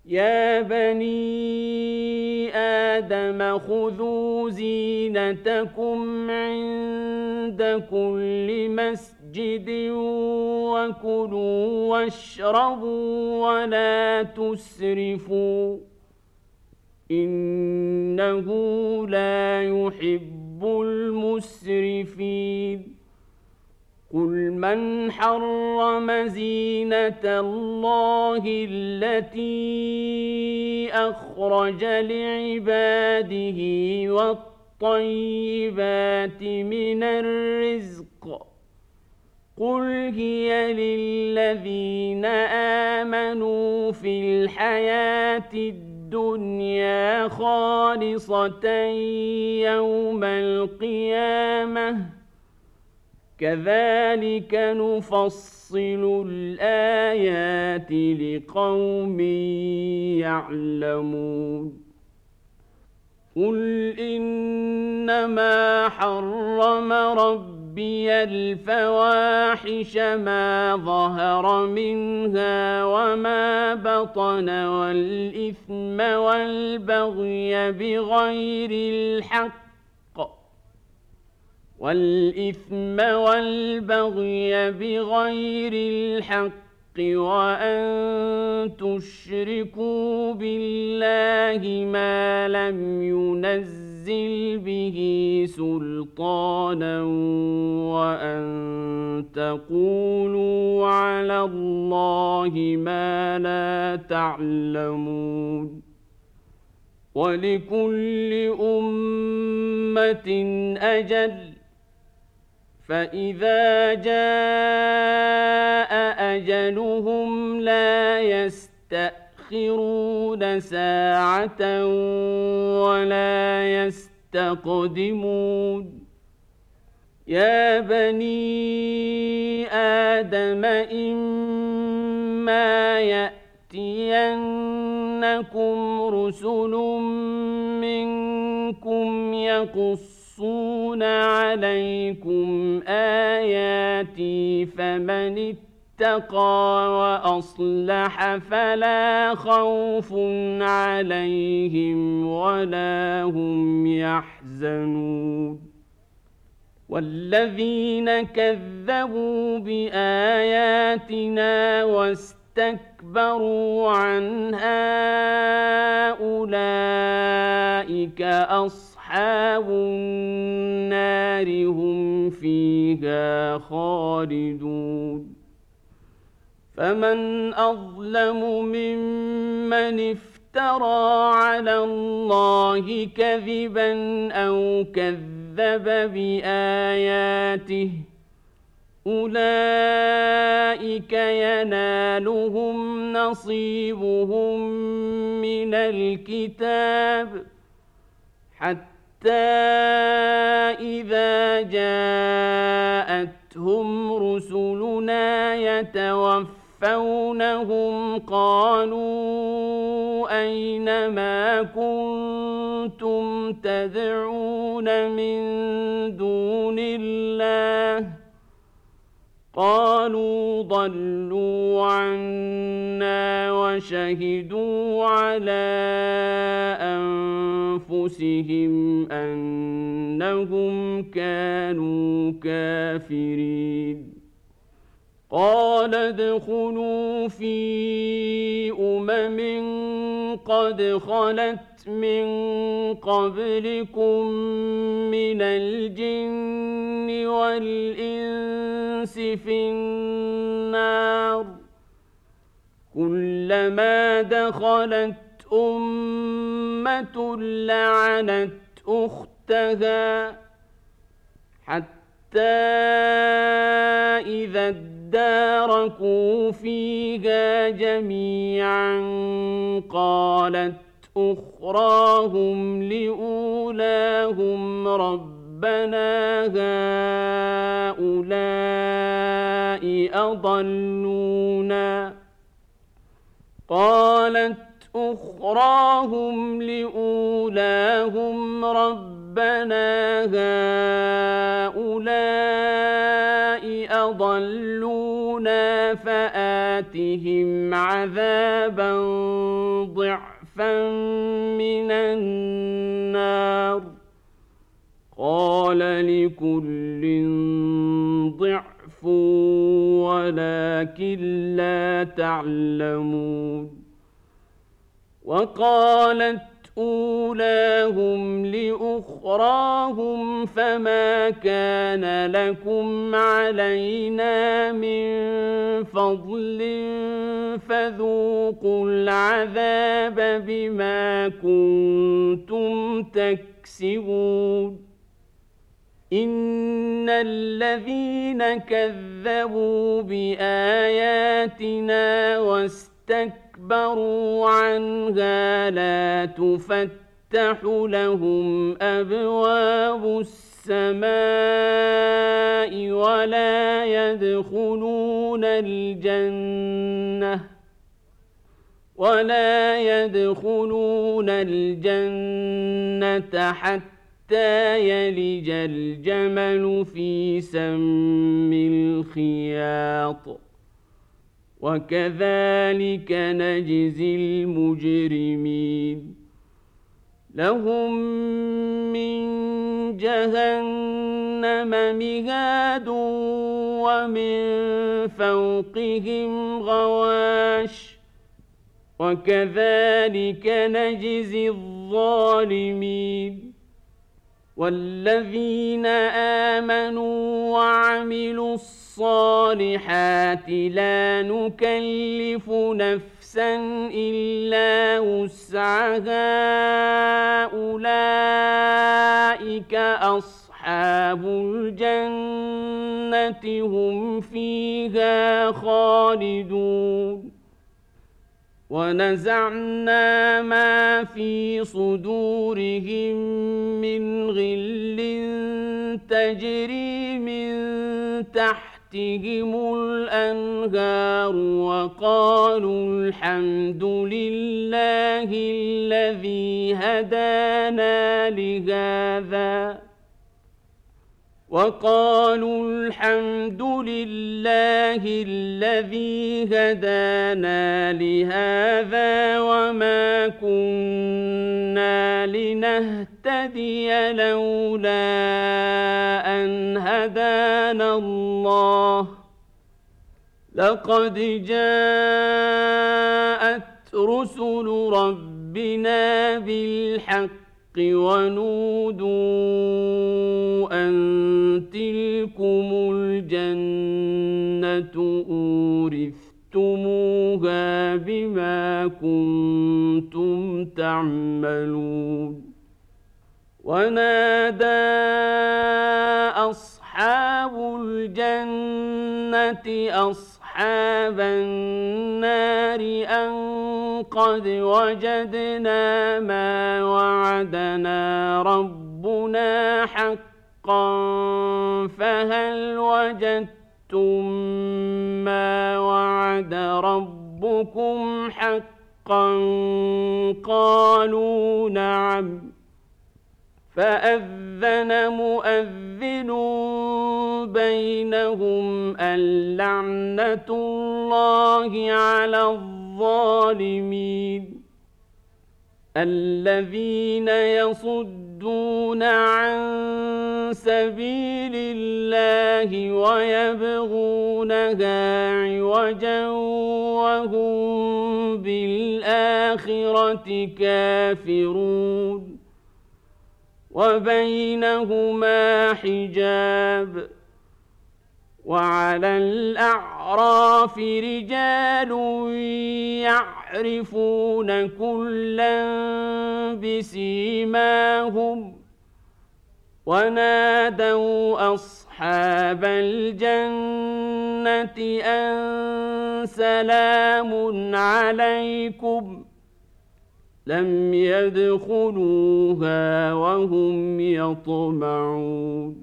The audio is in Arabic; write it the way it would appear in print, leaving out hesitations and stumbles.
يا بني آدم خذوا زينتكم عند كل مسجد وكلوا واشربوا ولا تسرفوا إنه لا يحب المسرفين قل من حرم زينة الله التي أخرج لعباده والطيبات من الرزق قل هي للذين آمنوا في الحياة الدنيا خالصة يوم القيامة كذلك نفصل الآيات لقوم يعلمون قل إنما حرم ربي الفواحش ما ظهر منها وما بطن والإثم والبغي بغير الحق وأن تشركوا بالله ما لم ينزل به سلطانا وأن تقولوا على الله ما لا تعلمون ولكل أمة أجل فإذا جاء أجلهم لا يستأخرون ساعة ولا يستقدمون يا بني آدم إما يأتينكم رسل منكم يقصون عليكم آياتي فمن اتقى وأصلح فلا خوف عليهم ولا هم يحزنون والذين كذبوا بآياتنا واستكبروا عنها أولئك أصحاب النار هم فيها خالدون فمن أظلم ممن افترى على الله كذبا أو كذب بآياته أولئك ينالهم نصيبهم من الكتاب حتى إذا جاءتهم رسلنا يتوفونهم قالوا أين ما كنتم تدعون من دون الله قالوا ضلوا عنا وشهدوا على أنفسهم أنهم كانوا كافرين قال ادخلوا في قد خلت من قبلكم من الجن والإنس في النار كلما دخلت أمة لعنت أختها حتى إذا اداركوا فيها جميعا قالت أخراهم لأولاهم ربنا هؤلاء أضلونا فآتهم عذابا ضعفا من النار قال لكل ضعف ولكن لا تعلمون وقالت أولاهم لأخراهم فما كان لكم علينا من فضل فذوقوا العذاب بما كنتم تكسبون إن الذين كذبوا بآياتنا واستكبروا عنها لا تفتح لهم أبواب السماء ولا يدخلون الجنة حتى يلج الجمل في سم الخياط وكذلك نجزي المجرمين لهم من جهنم مهاد ومن فوقهم غواش وكذلك نجزي الظالمين والذين آمنوا وعملوا الصالحات لا نكلف نفسا إلا وسعها أولئك أصحاب الجنة هم فيها خالدون ونزعنا ما في صدورهم من غل تجري من تحتهم الأنهار وقالوا الحمد لله الذي هدانا لهذا وما كنا لنهتدي لولا أن هدانا الله لقد جاءت رسل ربنا بالحق ونودوا أن تلكم الجنة أورثتموها بما كنتم تعملون ونادى أصحاب الجنة أصحاب النار أن قد وجدنا ما وعدنا ربنا حقا فهل وجدتم ما وعد ربكم حقا قالوا نعم فأذن مؤذن بينهم اللعنة الله على الظالمين الذين يصدون عن سبيل الله ويبغونها عوجا وهم بالآخرة كافرون وبينهما حجاب وعلى الأعراف رجال يعرفون كلا بسيماهم ونادوا أصحاب الجنة أن سلام عليكم لم يدخلوها وهم يطمعون